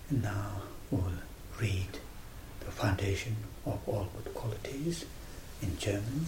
And now we'll read the foundation of all good qualities in German.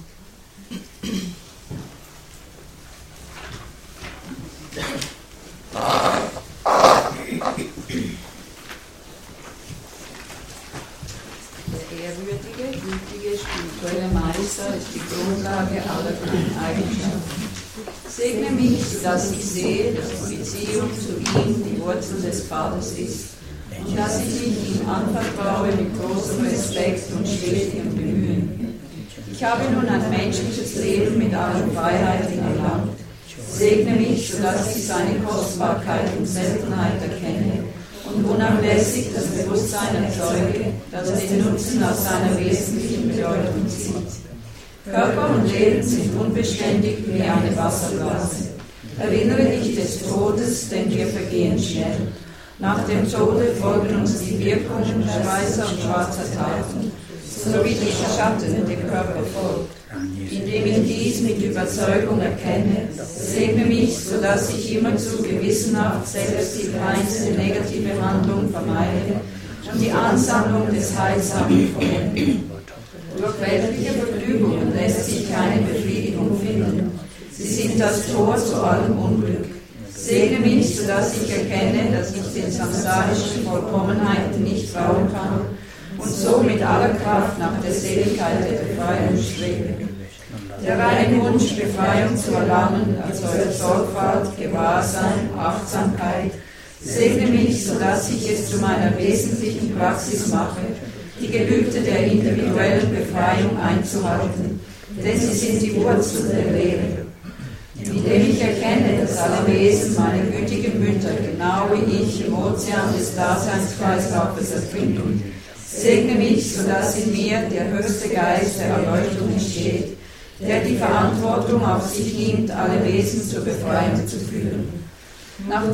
Der ehrwürdige, gütige, spirituelle Meister ist die Grundlage aller guten Eigenschaften. Segne mich, sodass ich sehe, dass die Beziehung zu ihm die Wurzel des Vaters ist und dass ich mich ihm anvertraue mit großem Respekt und stetigem Bemühen. Ich habe nun ein menschliches Leben mit allen Freiheiten erlangt. Segne mich, sodass ich seine Kostbarkeit und Seltenheit erkenne und unablässig das Bewusstsein erzeuge, das den Nutzen aus seiner wesentlichen Bedeutung zieht. Körper und Leben sind unbeständig wie eine Wasserblase. Erinnere dich des Todes, denn wir vergehen schnell. Nach dem Tode folgen uns die Wirkungen weißer und schwarzer Taten, so wie die Schatten dem Körper folgt. Indem ich dies mit Überzeugung erkenne, segne mich, sodass ich immerzu gewissenhaft selbst die kleinste negative Handlung vermeide und die Ansammlung des Heilsamen vollende. Durch weltliche Vergnügungen lässt sich keine Befriedigung finden. Sie sind das Tor zu allem Unglück. Segne mich, sodass ich erkenne, dass ich den samsarischen Vollkommenheiten nicht trauen kann und so mit aller Kraft nach der Seligkeit der Befreiung strebe. Der reine Wunsch, Befreiung zu erlangen, erzeugt Sorgfalt, Gewahrsein, Achtsamkeit. Segne mich, sodass ich es zu meiner wesentlichen Praxis mache, die Gelübde der individuellen Befreiung einzuhalten, denn sie sind die Wurzel der Lehre. Indem ich erkenne, dass alle Wesen meine gütigen Mütter, genau wie ich, im Ozean des Daseinskreislaufes ertrinken, segne mich, sodass in mir der höchste Geist der Erleuchtung entsteht, der die Verantwortung auf sich nimmt, alle Wesen zur Befreiung zu führen. Nur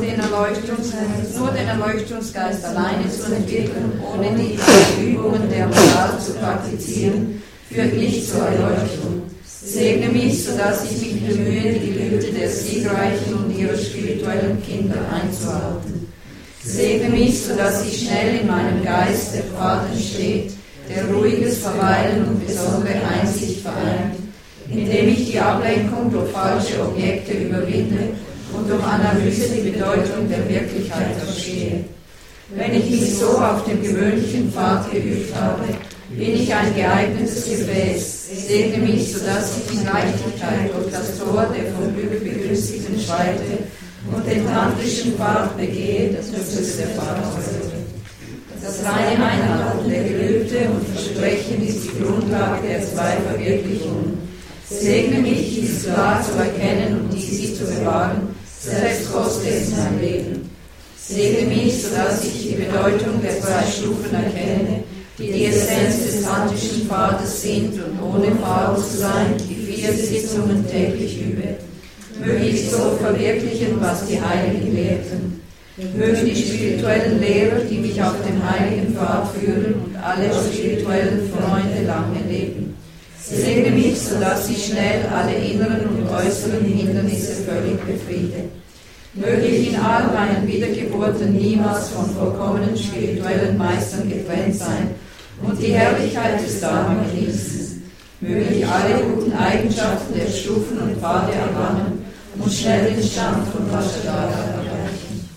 den Erleuchtungsgeist alleine zu entwickeln, ohne die Übungen der Moral zu praktizieren, führt nicht zur Erleuchtung. Segne mich, sodass ich mich bemühe, die Gelübde der Siegreichen und ihrer spirituellen Kinder einzuhalten. Segne mich, sodass ich schnell in meinem Geist der Faden steht, der ruhiges Verweilen und besondere Einsicht vereint, indem ich die Ablenkung durch falsche Objekte überwinde und durch Analyse die Bedeutung der Wirklichkeit verstehe. Wenn ich mich so auf dem gewöhnlichen Pfad geübt habe, bin ich ein geeignetes Gefäß. Segne mich, sodass ich in Leichtigkeit durch das Tor der vom Glück Begünstigten schreite und den tantrischen Pfad begehe, das höchste der Pfadhäuser. Das reine Einhalten der Gelübde und Versprechen ist die Grundlage der zwei Verwirklichungen. Segne mich, dies klar zu erkennen und sie zu bewahren, selbst koste es mein Leben. Segne mich, sodass ich die Bedeutung der zwei Stufen erkenne, die die Essenz des tantrischen Pfades sind und ohne faul zu sein, die 4 Sitzungen täglich übe. Möge ich so verwirklichen, was die Heiligen lehrten. Mögen die spirituellen Lehrer, die mich auf den heiligen Pfad führen und alle spirituellen Freunde lange leben. Segne mich, sodass ich schnell alle inneren und äußeren Hindernisse völlig befriede. Möge ich in all meinen Wiedergeburten niemals von vollkommenen spirituellen Meistern getrennt sein und die Herrlichkeit des Dharma genießen. Möge ich alle guten Eigenschaften der Stufen und Pfade erlangen und schnell den Stand von Vajradhara erreichen.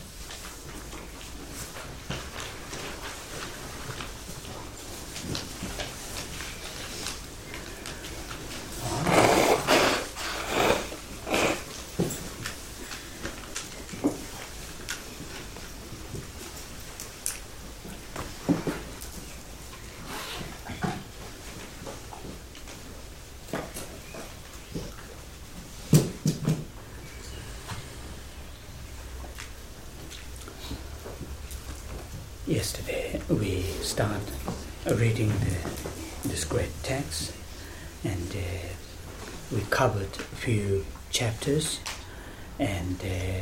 Yesterday we started reading this great text, and we covered a few chapters, and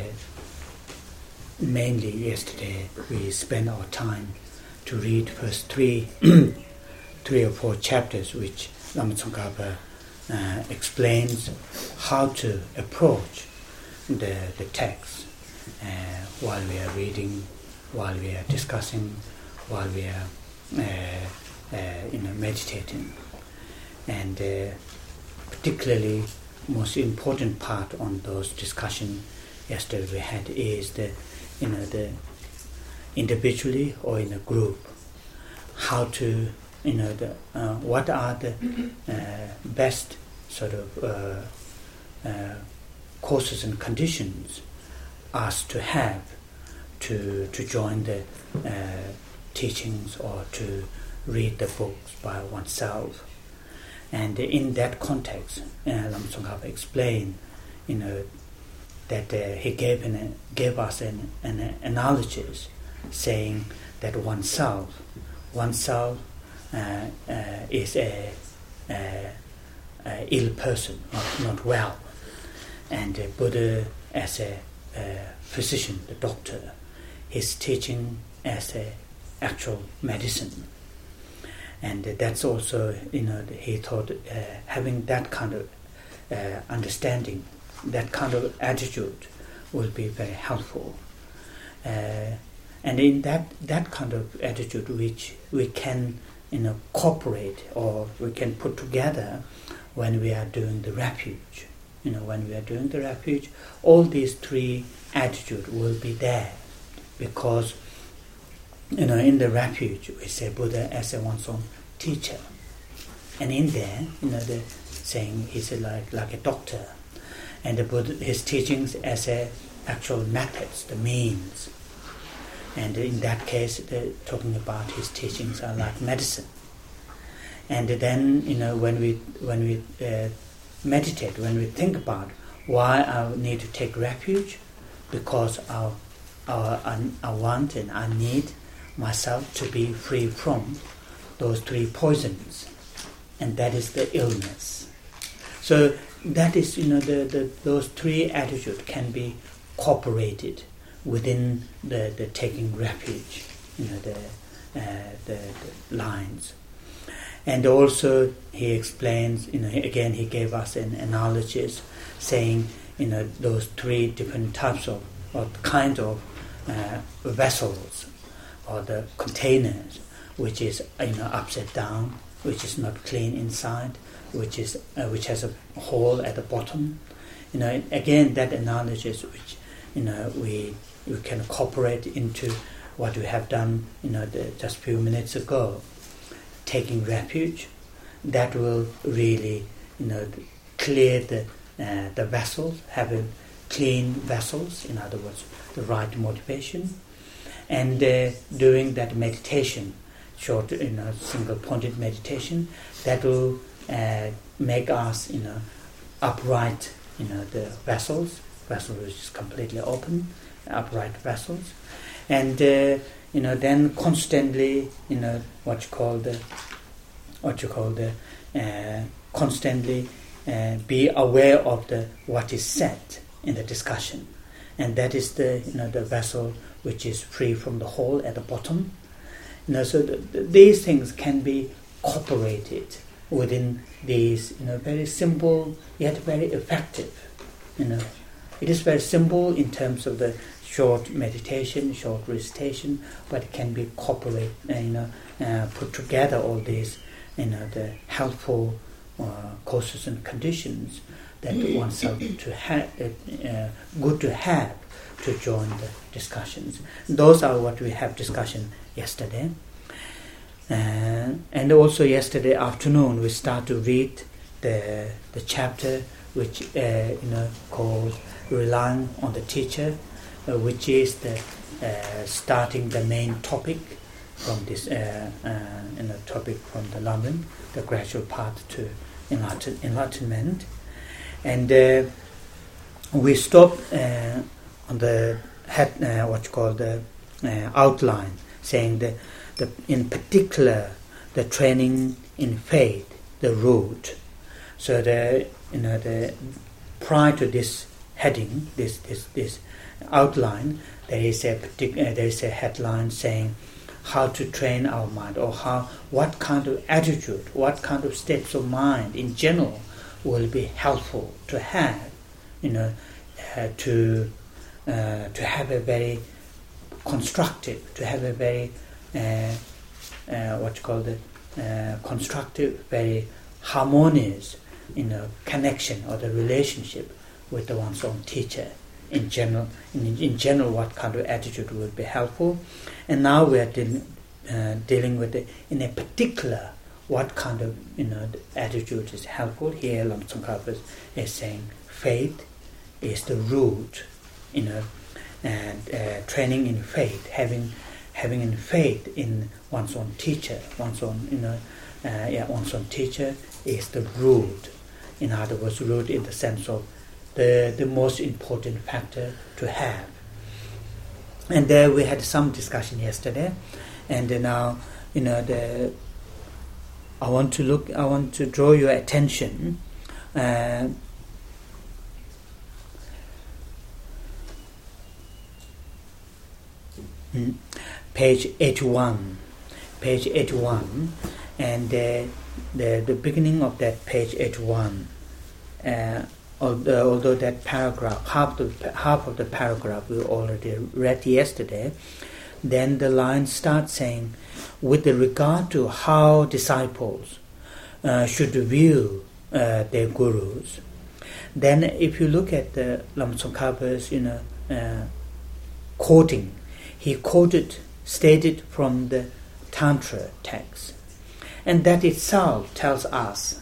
mainly yesterday we spent our time to read first three or four chapters, which Lama Tsongkhapa explains how to approach the text while we are reading while we are discussing, while we are meditating. And particularly most important part on those discussion yesterday we had is the individually or in a group, how to what are the best sort of causes and conditions us to have to join the teachings or to read the books by oneself. And in that context, Lama Tsongkhapa explained, that he gave us an analogies, saying that oneself is a ill person, not well, and the Buddha as a physician, the doctor, his teaching as a actual medicine. And that's also, he thought having that kind of understanding, that kind of attitude will be very helpful. And in that kind of attitude, which we can cooperate or we can put together when we are doing the refuge. When we are doing the refuge, all these three attitudes will be there, because in the refuge we say Buddha as one's own teacher, and in there the saying he's like a doctor, and the Buddha, his teachings as a actual methods, the means, and in that case they're talking about his teachings are like medicine. And then when we meditate, when we think about why I need to take refuge, because I want and I need myself to be free from those three poisons, and that is the illness. So that is those three attitudes can be cooperated within the taking refuge, the lines. And also he explains, again he gave us an analogies, saying those three different types of or kind of vessels or the containers, which is upside down, which is not clean inside, which has a hole at the bottom. Again that analogies which we can incorporate into what we have done just a few minutes ago. Taking refuge, that will really clear the vessels, having clean vessels, in other words the right motivation, and doing that meditation, short single pointed meditation, that will make us upright, the vessel which is completely open, upright vessels, and then constantly constantly be aware of what is said in the discussion, and that is the vessel which is free from the hole at the bottom. So these things can be cooperated within these very simple yet very effective. It is very simple in terms of the short meditation, short recitation, but it can be cooperated, put together all these, the helpful causes and conditions that oneself to have, good to have to join the discussions. Those are what we have discussion yesterday. And also yesterday afternoon we start to read the chapter which called Relying on the Teacher, which is the starting the main topic from this topic from the Lamen, the gradual path to enlightenment. And we stop on the head, the outline, saying that in particular the training in faith, the root. So the prior to this heading, this outline, there is a headline saying how to train our mind, or what kind of attitude, what kind of states of mind in general will be helpful to have, to have a very constructive, to have a very constructive, very harmonious, connection or the relationship with the one's own teacher. In general, what kind of attitude would be helpful? And now we are dealing with it in a particular. What kind of attitude is helpful? Here, Lama Tsongkhapa is saying faith is the root, and training in faith, having in faith in one's own teacher, one's own teacher is the root. In other words, root in the sense of the most important factor to have. And there we had some discussion yesterday, and now I want to draw your attention page 81, and the beginning of that page 81. Although that paragraph, half of the paragraph we already read yesterday, then the line starts saying, with regard to how disciples should view their gurus. Then if you look at the Lama Tsongkhapa's quoting, he stated from the Tantra text, and that itself tells us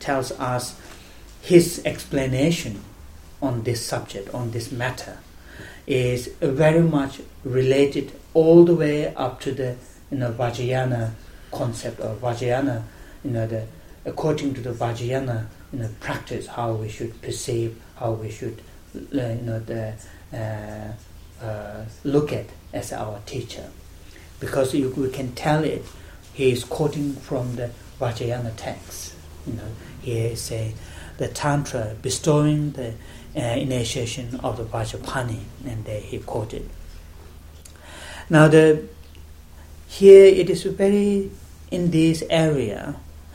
his explanation on this subject, on this matter, is very much related all the way up to the Vajrayana concept, or Vajrayana, according to the Vajrayana practice, how we should perceive, how we should look at as our teacher, because we can tell it. He is quoting from the Vajrayana text. Here is the Tantra bestowing the initiation of the Vajrapani, and there he quoted. Now here it is very, in this area,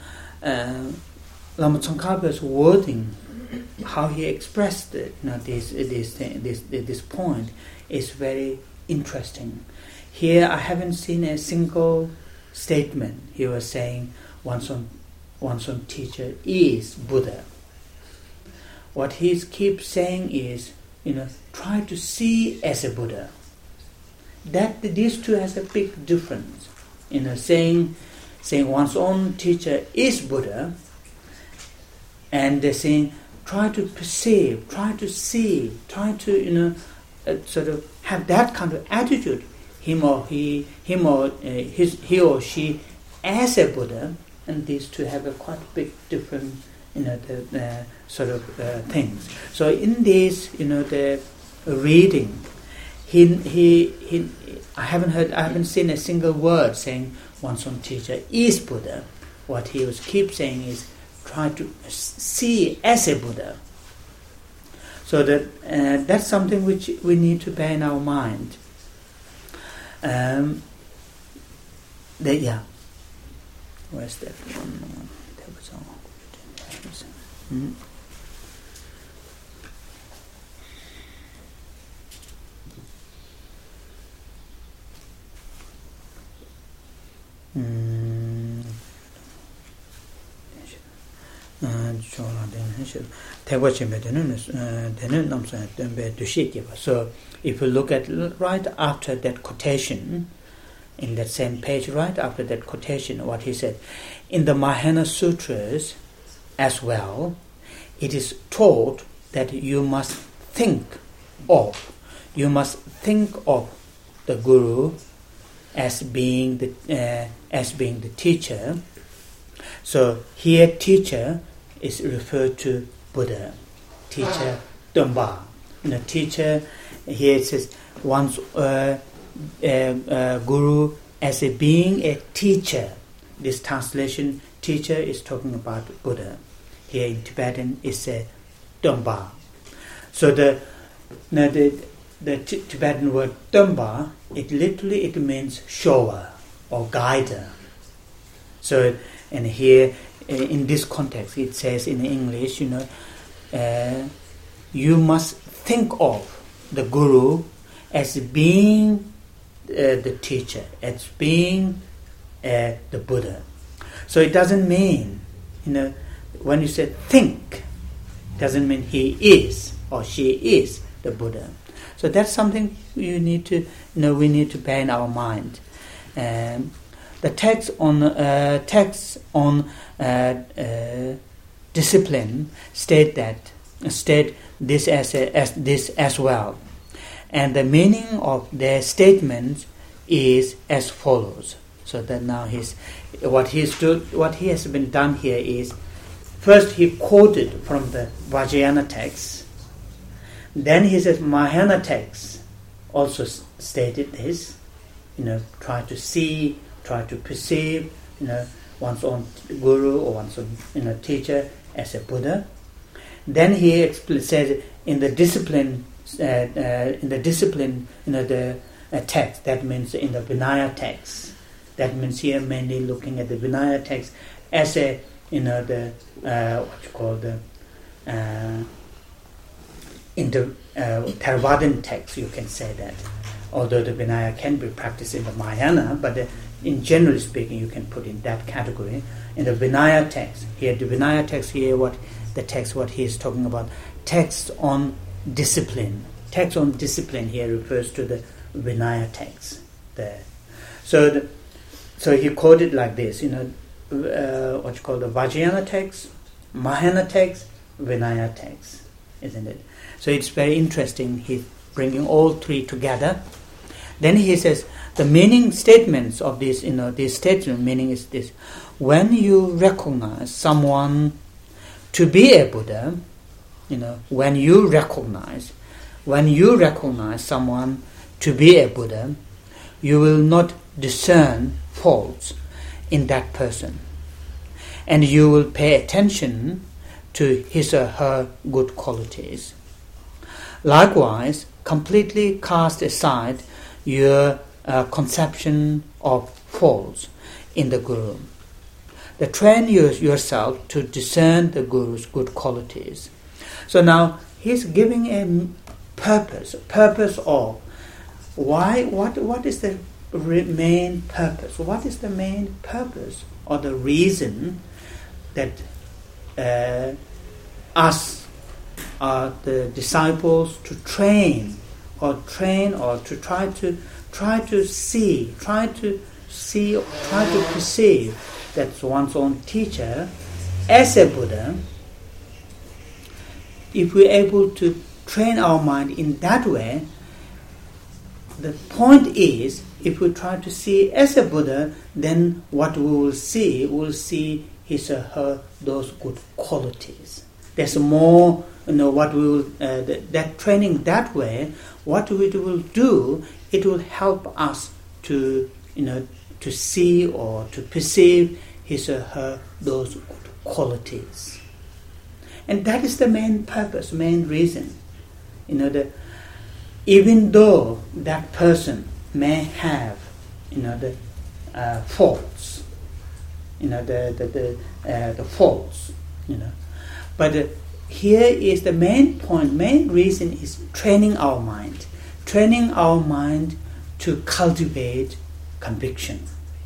Lama Tsongkhapa's wording, how he expressed it, this point is very interesting. Here I haven't seen a single statement. He was saying one's own teacher is Buddha. What he keeps saying is, try to see as a Buddha. That these two has a big difference. Saying one's own teacher is Buddha, and they're saying try to perceive, try to see, try to sort of have that kind of attitude. He or she as a Buddha, and these two have a quite big different sort of things. So in this, the reading, I haven't seen a single word saying one's own teacher is Buddha. What he keeps saying is try to see as a Buddha. So that's something which we need to bear in our mind. Where's that one? That was all. So if you look at right after that quotation, in that same page, right after that quotation, what he said, in the Mahayana Sutras as well, it is taught that you must think of the Guru as being the teacher. So here teacher is referred to Buddha, teacher Dumba. Teacher, here it says one's Guru as being a teacher. This translation, teacher, is talking about Buddha. Here in Tibetan is a Dumba. So the Tibetan word Dumba, it literally means shower or guider. So, and here in this context, it says in English, you must think of the Guru as being the teacher, as being the Buddha. So it doesn't mean, when you say think, it doesn't mean he is or she is the Buddha. So that's something we need to bear in our mind. The text on discipline state this as well, and the meaning of their statements is as follows. So that now what he has been done here is, first he quoted from the Vajrayana text, then he says Mahayana text also stated this, try to see, try to perceive, one's own guru or one's own teacher as a Buddha. Then he says in the discipline, the text, that means in the Vinaya text, that means here mainly looking at the Vinaya text as a in the Theravadan text, you can say that. Although the Vinaya can be practiced in the Mahayana, but in generally speaking, you can put in that category. In the Vinaya text, what he is talking about, text on discipline. Text on discipline here refers to the Vinaya text there. So he quoted like this, the Vajrayana text, Mahayana text, Vinaya text, isn't it? So it's very interesting. He's bringing all three together. Then he says the meaning statements of this, this statement meaning is this: when you recognize someone to be a Buddha, when you recognize someone to be a Buddha, you will not discern faults in that person, and you will pay attention to his or her good qualities. Likewise, completely cast aside your conception of faults in the Guru. Train yourself to discern the Guru's good qualities. So now he's giving a purpose of why. What is the main purpose? What is the main purpose or the reason that us are the disciples to train or to try to perceive that one's own teacher as a Buddha? If we're able to train our mind in that way, the point is, if we try to see as a Buddha, then what we will see his or her those good qualities. There's more, what we will that training that way. What we will do, it will help us to to see or to perceive his or her those good qualities, and that is the main purpose, main reason. Even though that person may have the faults, the faults, but here is the main point, main reason is training our mind to cultivate conviction,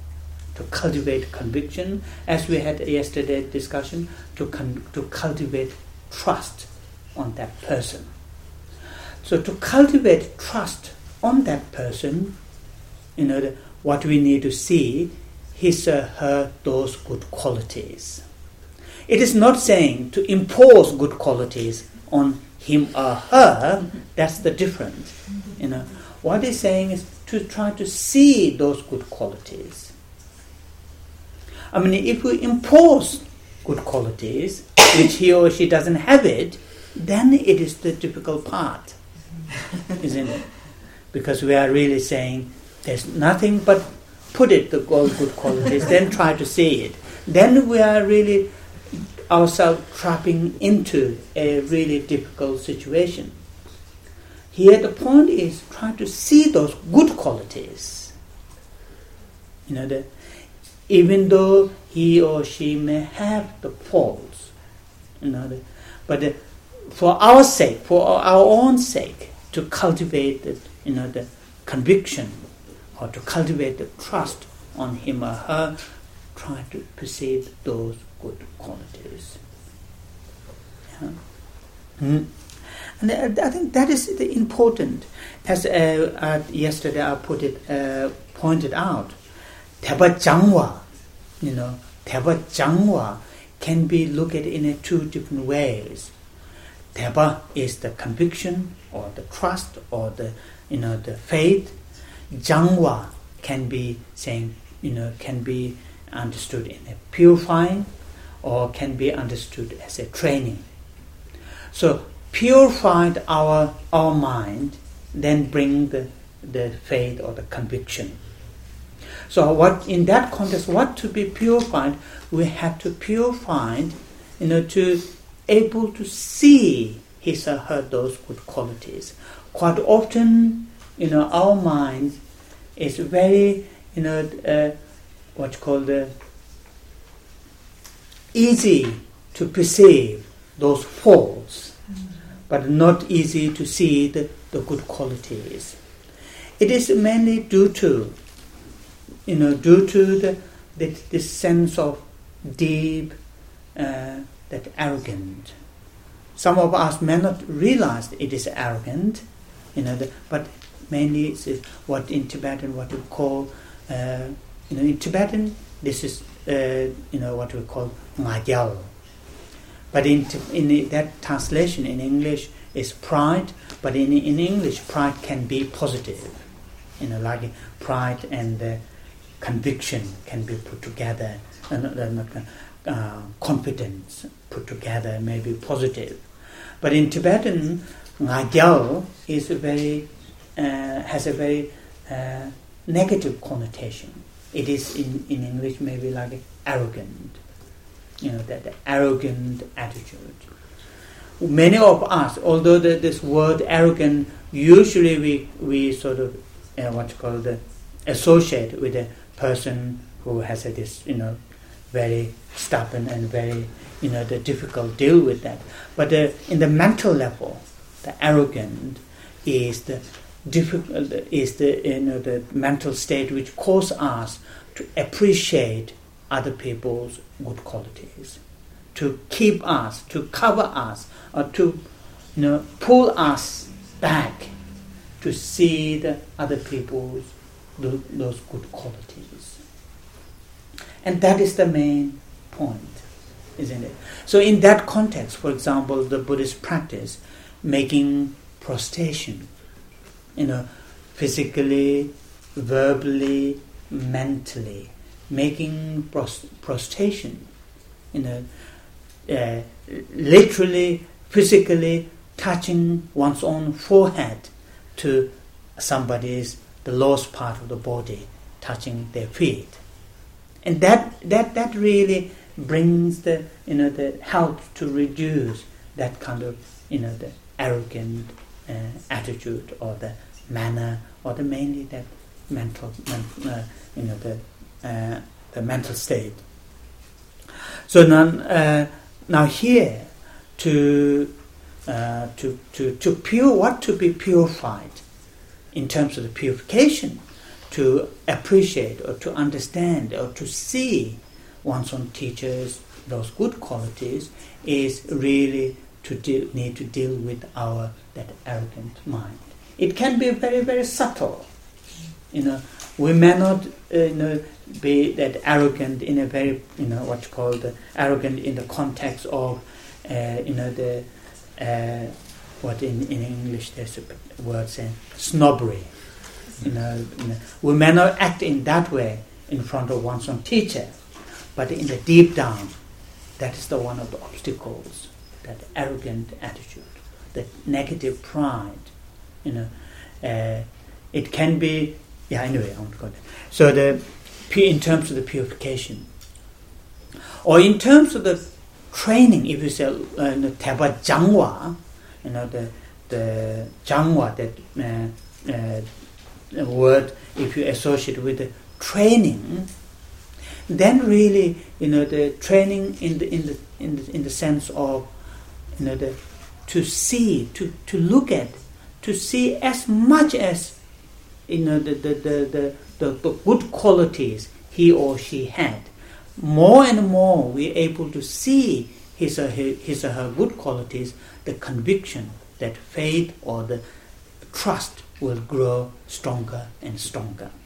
as we had yesterday discussion, to cultivate trust on that person. So to cultivate trust on that person, what we need to see his or her those good qualities. It is not saying to impose good qualities on him or her. That's the difference. What it's saying is to try to see those good qualities. If we impose good qualities, which he or she doesn't have it, then it is the difficult part, isn't it? Because we are really saying there's nothing but put it, the good qualities, then try to see it. Then we are really ourselves trapping into a really difficult situation. Here the point is trying to see those good qualities. Even though he or she may have the faults, but for our sake, for our own sake, to cultivate the conviction or to cultivate the trust on him or her, try to perceive those good qualities. Yeah? And I think that is the important. As yesterday I pointed out, Theba Jangwa, Theba Jangwa can be looked at in two different ways. Theba is the conviction or the trust or the faith. Jangwa can be can be understood in a purifying or can be understood as a training. So purified our mind, then bring the faith or the conviction. So what in that context, what to be purified, we have to purify, to able to see his or her those good qualities. Quite often, our mind is very, what's called easy to perceive those faults, but not easy to see the good qualities. It is mainly due to this sense of deep, that arrogant. Some of us may not realize it is arrogant, but mainly it's what in Tibetan, what we call, in Tibetan, this is, what we call ngajal. But in that translation in English is pride, but in English pride can be positive. Like pride and conviction can be put together, confidence put together may be positive. But in Tibetan, ngajal is has a very negative connotation. It is in English maybe like arrogant. That arrogant attitude. Many of us, although this word arrogant, usually we sort of associate with a person who has this very stubborn and very the difficult deal with that. But in the mental level, the arrogant is the the mental state which causes us to appreciate other people's good qualities, to keep us, to cover us, or to pull us back to see the other people's those good qualities. And that is the main point, isn't it? So in that context, for example, the Buddhist practice, making prostration, physically, verbally, mentally, making prostration, literally, physically touching one's own forehead to the lowest part of the body, touching their feet, and that really brings the help to reduce that kind of the arrogant attitude or the manner or mainly that mental the mental state. So now here to be purified in terms of the purification, to appreciate or to understand or to see one's own teachers, those good qualities, is really need to deal with that arrogant mind. It can be very, very subtle. We may not be that arrogant in a very what's called arrogant in the context of what in English there's a word saying snobbery. We may not act in that way in front of one's own teacher, but in the deep down, that is one of the obstacles. That arrogant attitude, that negative pride, it can be. Anyway, I won't go there. So in terms of the purification, or in terms of the training, if you say Theba Jangwa, the Jangwa, that word, if you associate with the training, then really the training in the sense of to see, to look at, to see as much as the the good qualities he or she had, more and more we're able to see his or her good qualities, the conviction, that faith or the trust will grow stronger and stronger.